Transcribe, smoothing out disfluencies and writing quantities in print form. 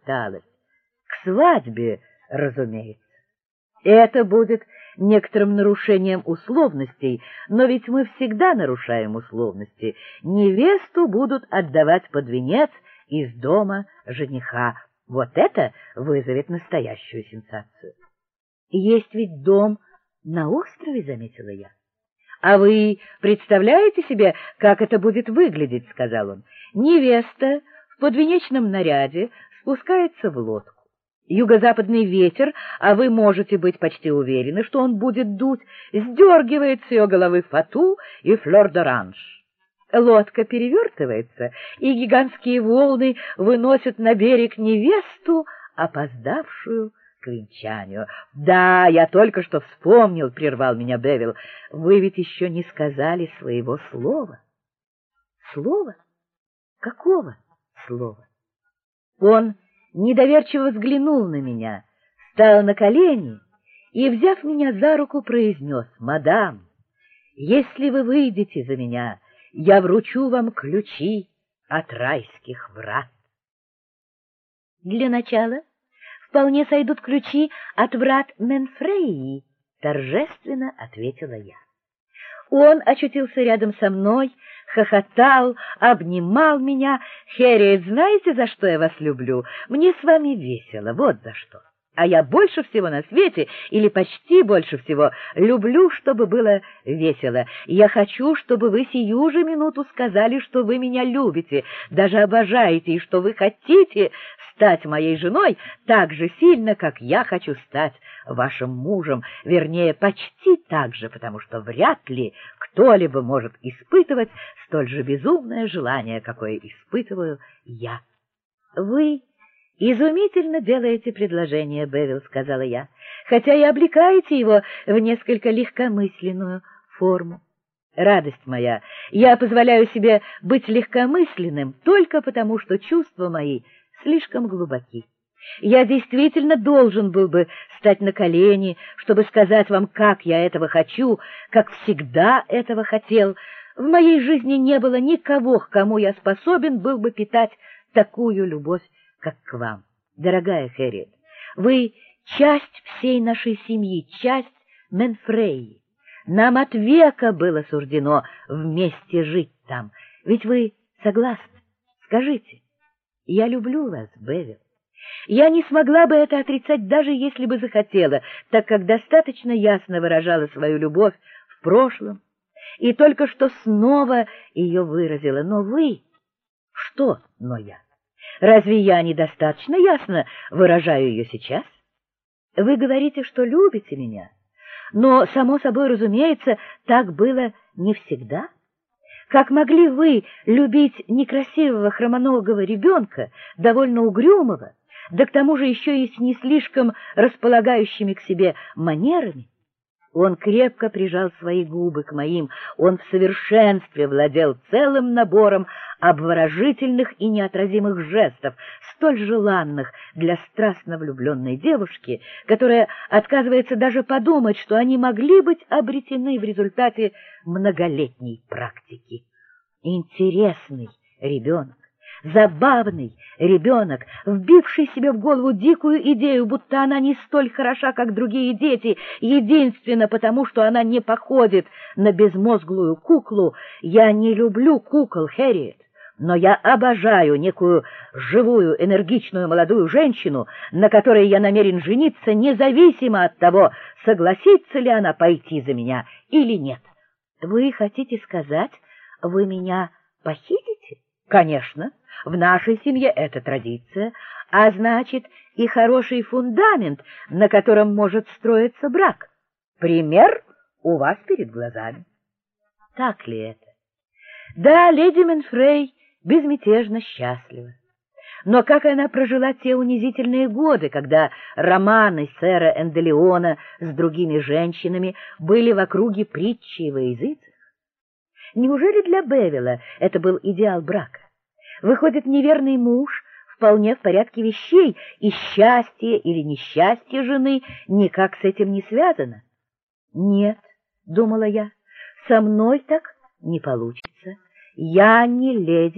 усталость. К свадьбе, разумеется. Это будет некоторым нарушением условностей, но ведь мы всегда нарушаем условности. Невесту будут отдавать под венец из дома жениха. Вот это вызовет настоящую сенсацию. Есть ведь дом на острове, заметила я. А вы представляете себе, как это будет выглядеть, сказал он. Невеста в подвенечном наряде спускается в лодку. Юго-западный ветер, а вы можете быть почти уверены, что он будет дуть, сдергивает с ее головы фату и флёр-д'оранж. Лодка перевертывается, и гигантские волны выносят на берег невесту, опоздавшую к венчанию. — Да, я только что вспомнил, — прервал меня Бевилл, — вы ведь еще не сказали своего слова. — Слова? Какого слова? Он недоверчиво взглянул на меня, встал на колени и, взяв меня за руку, произнес: «Мадам, если вы выйдете за меня, я вручу вам ключи от райских врат». «Для начала вполне сойдут ключи от врат Менфреи», — торжественно ответила я. Он очутился рядом со мной, хохотал, обнимал меня. «Хэрриет, знаете, за что я вас люблю? Мне с вами весело, вот за что. А я больше всего на свете, или почти больше всего, люблю, чтобы было весело. Я хочу, чтобы вы сию же минуту сказали, что вы меня любите, даже обожаете, и что вы хотите стать моей женой так же сильно, как я хочу стать вашим мужем, вернее, почти так же, потому что вряд ли кто-либо может испытывать столь же безумное желание, какое испытываю я». «Вы изумительно делаете предложение, Бевилл», — сказала я, «хотя и облекаете его в несколько легкомысленную форму. Радость моя, я позволяю себе быть легкомысленным только потому, что чувства мои слишком глубоки. Я действительно должен был бы стать на колени, чтобы сказать вам, как я этого хочу, как всегда этого хотел. В моей жизни не было никого, к кому я способен был бы питать такую любовь, как к вам. Дорогая Хэрриет, вы часть всей нашей семьи, часть Менфреи. Нам от века было суждено вместе жить там. Ведь вы согласны? Скажите, я люблю вас, Бевилл. Я не смогла бы это отрицать, даже если бы захотела, так как достаточно ясно выражала свою любовь в прошлом и только что снова ее выразила. Но вы... Что «но я»? Разве я недостаточно ясно выражаю ее сейчас? Вы говорите, что любите меня, но, само собой разумеется, так было не всегда. Как могли вы любить некрасивого хромоногого ребенка, довольно угрюмого, да к тому же еще и с не слишком располагающими к себе манерами? Он крепко прижал свои губы к моим, он в совершенстве владел целым набором обворожительных и неотразимых жестов, столь желанных для страстно влюбленной девушки, которая отказывается даже подумать, что они могли быть обретены в результате многолетней практики. Интересный ребенок, забавный ребенок, вбивший себе в голову дикую идею, будто она не столь хороша, как другие дети, единственно потому, что она не походит на безмозглую куклу. Я не люблю кукол, Хэрриет, но я обожаю некую живую, энергичную молодую женщину, на которой я намерен жениться, независимо от того, согласится ли она пойти за меня или нет. Вы хотите сказать, вы меня похитите? Конечно, в нашей семье это традиция, а значит и хороший фундамент, на котором может строиться брак. Пример у вас перед глазами. Так ли это? Да, леди Менфрей безмятежно счастлива. Но как она прожила те унизительные годы, когда романы сэра Энделеона с другими женщинами были в округе притчей во языцах? Неужели для Бевилла это был идеал брака? Выходит, неверный муж вполне в порядке вещей, и счастье или несчастье жены никак с этим не связано? Нет, думала я, со мной так не получится. Я не леди